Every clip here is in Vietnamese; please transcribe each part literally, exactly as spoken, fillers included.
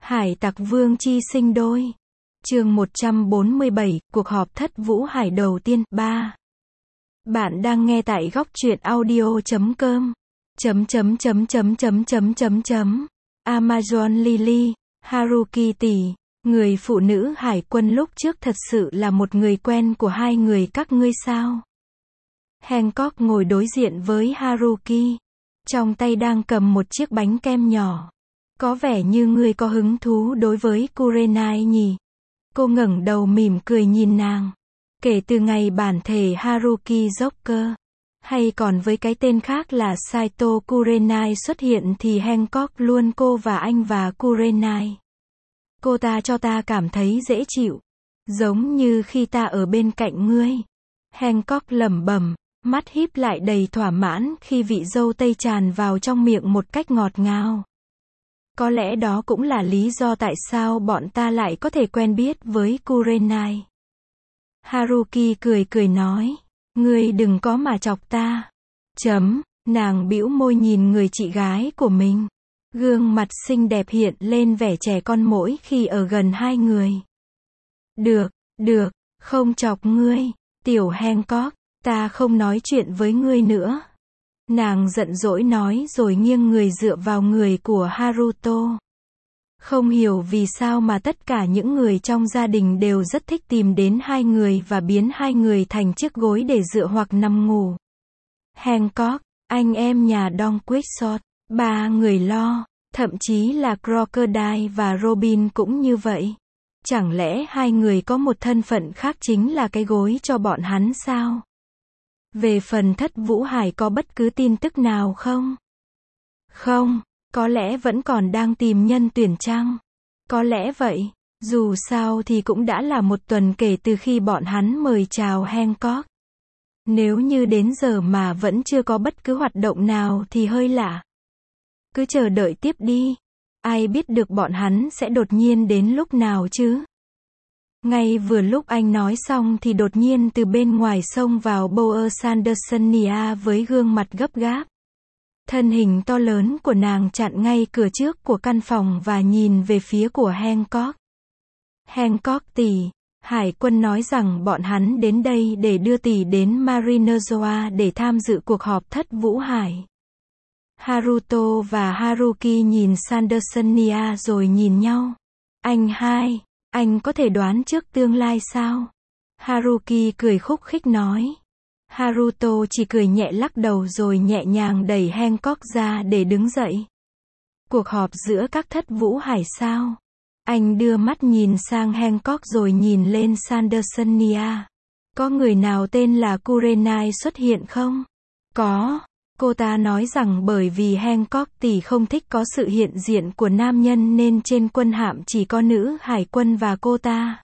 Hải tặc vương chi sinh đôi. Chương một trăm bốn mươi bảy, cuộc họp thất Vũ Hải đầu tiên, ba. Bạn đang nghe tại góc truyện audio chấm com. Chấm chấm chấm chấm chấm chấm chấm chấm. Amazon Lily, Haruki tỷ, người phụ nữ hải quân lúc trước thật sự là một người quen của hai người các ngươi sao? Hancock ngồi đối diện với Haruki, trong tay đang cầm một chiếc bánh kem nhỏ. Có vẻ như ngươi có hứng thú đối với Kurenai nhỉ? Cô ngẩng đầu mỉm cười nhìn nàng. Kể từ ngày bản thể Haruki Joker, hay còn với cái tên khác là Saito Kurenai xuất hiện thì Hancock luôn cô và anh và Kurenai. Cô ta cho ta cảm thấy dễ chịu, giống như khi ta ở bên cạnh ngươi. Hancock lẩm bẩm, mắt híp lại đầy thỏa mãn khi vị dâu tây tràn vào trong miệng một cách ngọt ngào. Có lẽ đó cũng là lý do tại sao bọn ta lại có thể quen biết với Kurenai. Haruki cười cười nói, ngươi đừng có mà chọc ta. Chấm, nàng bĩu môi nhìn người chị gái của mình. Gương mặt xinh đẹp hiện lên vẻ trẻ con mỗi khi ở gần hai người. Được, được, không chọc ngươi, tiểu Hancock, ta không nói chuyện với ngươi nữa. Nàng giận dỗi nói rồi nghiêng người dựa vào người của Haruto. Không hiểu vì sao mà tất cả những người trong gia đình đều rất thích tìm đến hai người và biến hai người thành chiếc gối để dựa hoặc nằm ngủ. Hancock, anh em nhà Don Quixote, ba người lo, thậm chí là Crocodile và Robin cũng như vậy. Chẳng lẽ hai người có một thân phận khác chính là cái gối cho bọn hắn sao? Về phần thất Vũ Hải có bất cứ tin tức nào không? Không, có lẽ vẫn còn đang tìm nhân tuyển chăng? Có lẽ vậy, dù sao thì cũng đã là một tuần kể từ khi bọn hắn mời chào Hancock. Nếu như đến giờ mà vẫn chưa có bất cứ hoạt động nào thì hơi lạ. Cứ chờ đợi tiếp đi. Ai biết được bọn hắn sẽ đột nhiên đến lúc nào chứ? Ngay vừa lúc anh nói xong thì đột nhiên từ bên ngoài xông vào Boer Sandersonia với gương mặt gấp gáp. Thân hình to lớn của nàng chặn ngay cửa trước của căn phòng và nhìn về phía của Hancock. Hancock tỷ, Hải quân nói rằng bọn hắn đến đây để đưa tỷ đến Marinerzoa để tham dự cuộc họp thất Vũ Hải. Haruto và Haruki nhìn Sandersonia rồi nhìn nhau. Anh hai, anh có thể đoán trước tương lai sao? Haruki cười khúc khích nói. Haruto chỉ cười nhẹ lắc đầu rồi nhẹ nhàng đẩy Hancock ra để đứng dậy. Cuộc họp giữa các thất Vũ Hải sao? Anh đưa mắt nhìn sang Hancock rồi nhìn lên Sandersonia. Có người nào tên là Kurenai xuất hiện không? Có. Cô ta nói rằng bởi vì Hancock tỷ không thích có sự hiện diện của nam nhân nên trên quân hạm chỉ có nữ hải quân và cô ta.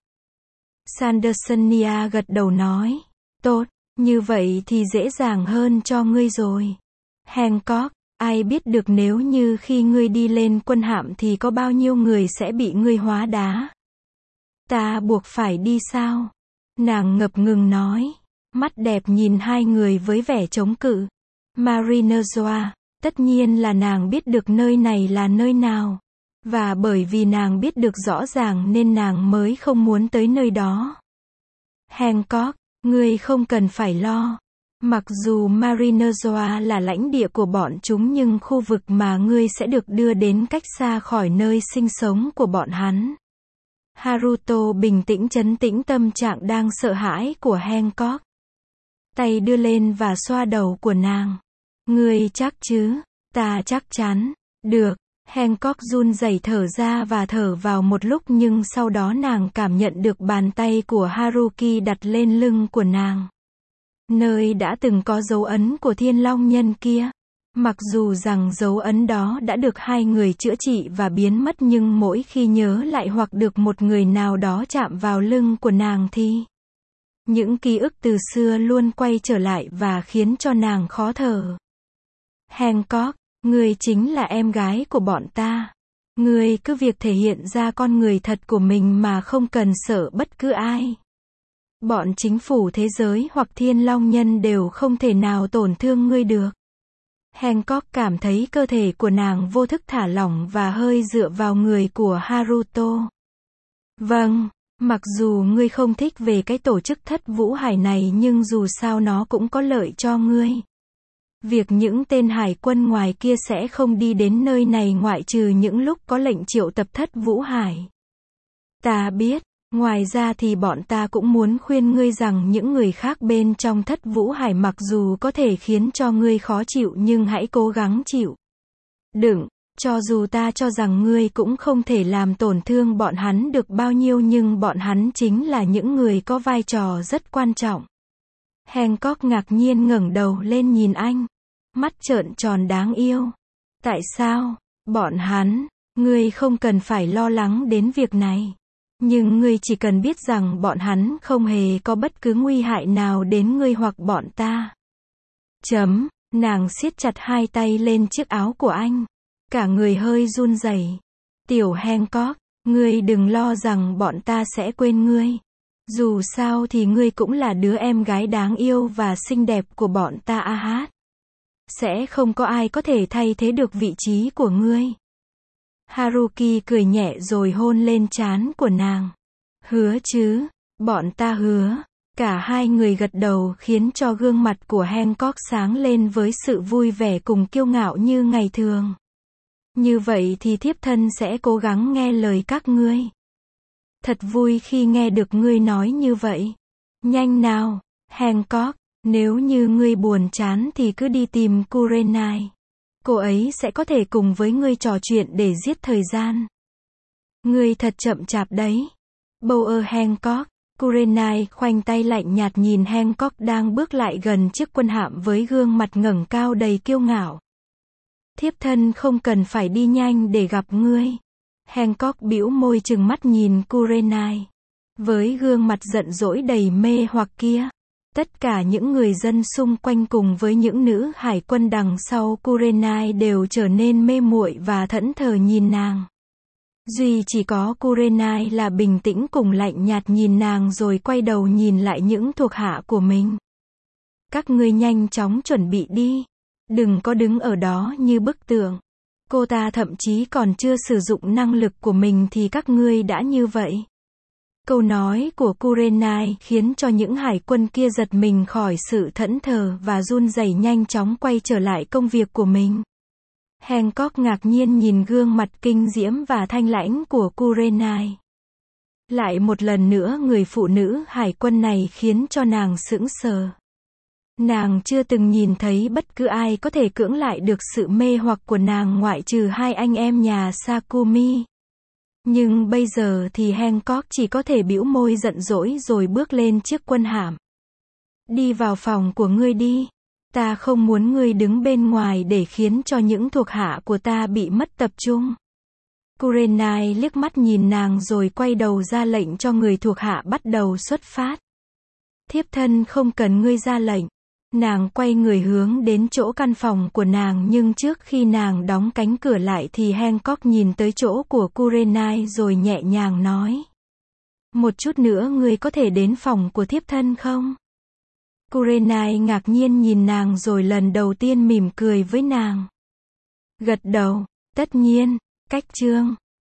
Sandersonia gật đầu nói. Tốt, như vậy thì dễ dàng hơn cho ngươi rồi. Hancock, ai biết được nếu như khi ngươi đi lên quân hạm thì có bao nhiêu người sẽ bị ngươi hóa đá. Ta buộc phải đi sao? Nàng ngập ngừng nói. Mắt đẹp nhìn hai người với vẻ chống cự. Marinerzoa, tất nhiên là nàng biết được nơi này là nơi nào. Và bởi vì nàng biết được rõ ràng nên nàng mới không muốn tới nơi đó. Hancock, ngươi không cần phải lo. Mặc dù Marinerzoa là lãnh địa của bọn chúng nhưng khu vực mà ngươi sẽ được đưa đến cách xa khỏi nơi sinh sống của bọn hắn. Haruto bình tĩnh trấn tĩnh tâm trạng đang sợ hãi của Hancock. Tay đưa lên và xoa đầu của nàng. Ngươi chắc chứ? Ta chắc chắn. Được. Hancock run rẩy thở ra và thở vào một lúc nhưng sau đó nàng cảm nhận được bàn tay của Haruki đặt lên lưng của nàng. Nơi đã từng có dấu ấn của Thiên Long Nhân kia. Mặc dù rằng dấu ấn đó đã được hai người chữa trị và biến mất nhưng mỗi khi nhớ lại hoặc được một người nào đó chạm vào lưng của nàng thì những ký ức từ xưa luôn quay trở lại và khiến cho nàng khó thở. Hancock, ngươi chính là em gái của bọn ta. Ngươi cứ việc thể hiện ra con người thật của mình mà không cần sợ bất cứ ai. Bọn chính phủ thế giới hoặc Thiên Long Nhân đều không thể nào tổn thương ngươi được. Hancock cảm thấy cơ thể của nàng vô thức thả lỏng và hơi dựa vào người của Haruto. Vâng, mặc dù ngươi không thích về cái tổ chức Thất Vũ Hải này nhưng dù sao nó cũng có lợi cho ngươi. Việc những tên hải quân ngoài kia sẽ không đi đến nơi này ngoại trừ những lúc có lệnh triệu tập Thất Vũ Hải. Ta biết, ngoài ra thì bọn ta cũng muốn khuyên ngươi rằng những người khác bên trong Thất Vũ Hải mặc dù có thể khiến cho ngươi khó chịu nhưng hãy cố gắng chịu đựng, cho dù ta cho rằng ngươi cũng không thể làm tổn thương bọn hắn được bao nhiêu nhưng bọn hắn chính là những người có vai trò rất quan trọng. Hancock ngạc nhiên ngẩng đầu lên nhìn anh, mắt trợn tròn đáng yêu. Tại sao? Bọn hắn, ngươi không cần phải lo lắng đến việc này. Nhưng ngươi chỉ cần biết rằng bọn hắn không hề có bất cứ nguy hại nào đến ngươi hoặc bọn ta. Chấm, nàng siết chặt hai tay lên chiếc áo của anh. Cả người hơi run rẩy. Tiểu Hancock, ngươi đừng lo rằng bọn ta sẽ quên ngươi. Dù sao thì ngươi cũng là đứa em gái đáng yêu và xinh đẹp của bọn ta a hát. Sẽ không có ai có thể thay thế được vị trí của ngươi. Haruki cười nhẹ rồi hôn lên trán của nàng. Hứa chứ? Bọn ta hứa. Cả hai người gật đầu khiến cho gương mặt của Hancock sáng lên với sự vui vẻ cùng kiêu ngạo như ngày thường. Như vậy thì thiếp thân sẽ cố gắng nghe lời các ngươi. Thật vui khi nghe được ngươi nói như vậy. Nhanh nào, Hancock, nếu như ngươi buồn chán thì cứ đi tìm Kurenai. Cô ấy sẽ có thể cùng với ngươi trò chuyện để giết thời gian. Ngươi thật chậm chạp đấy. Bower Hancock, Kurenai khoanh tay lạnh nhạt nhìn Hancock đang bước lại gần chiếc quân hạm với gương mặt ngẩng cao đầy kiêu ngạo. Thiếp thân không cần phải đi nhanh để gặp ngươi. Hancock bĩu môi trừng mắt nhìn Kurenai. Với gương mặt giận dỗi đầy mê hoặc kia. Tất cả những người dân xung quanh cùng với những nữ hải quân đằng sau Kurenai đều trở nên mê muội và thẫn thờ nhìn nàng. Duy chỉ có Kurenai là bình tĩnh cùng lạnh nhạt nhìn nàng rồi quay đầu nhìn lại những thuộc hạ của mình. Các ngươi nhanh chóng chuẩn bị đi. Đừng có đứng ở đó như bức tượng. Cô ta thậm chí còn chưa sử dụng năng lực của mình thì các ngươi đã như vậy. Câu nói của Kurenai khiến cho những hải quân kia giật mình khỏi sự thẫn thờ và run rẩy nhanh chóng quay trở lại công việc của mình. Hancock ngạc nhiên nhìn gương mặt kinh diễm và thanh lãnh của Kurenai. Lại một lần nữa người phụ nữ hải quân này khiến cho nàng sững sờ. Nàng chưa từng nhìn thấy bất cứ ai có thể cưỡng lại được sự mê hoặc của nàng ngoại trừ hai anh em nhà Sakumi. Nhưng bây giờ thì Hancock chỉ có thể bĩu môi giận dỗi rồi bước lên chiếc quân hạm. Đi vào phòng của ngươi đi. Ta không muốn ngươi đứng bên ngoài để khiến cho những thuộc hạ của ta bị mất tập trung. Kurenai liếc mắt nhìn nàng rồi quay đầu ra lệnh cho người thuộc hạ bắt đầu xuất phát. Thiếp thân không cần ngươi ra lệnh. Nàng quay người hướng đến chỗ căn phòng của nàng nhưng trước khi nàng đóng cánh cửa lại thì Hancock nhìn tới chỗ của Kurenai rồi nhẹ nhàng nói. Một chút nữa ngươi có thể đến phòng của thiếp thân không? Kurenai ngạc nhiên nhìn nàng rồi lần đầu tiên mỉm cười với nàng. Gật đầu, tất nhiên, cách chương.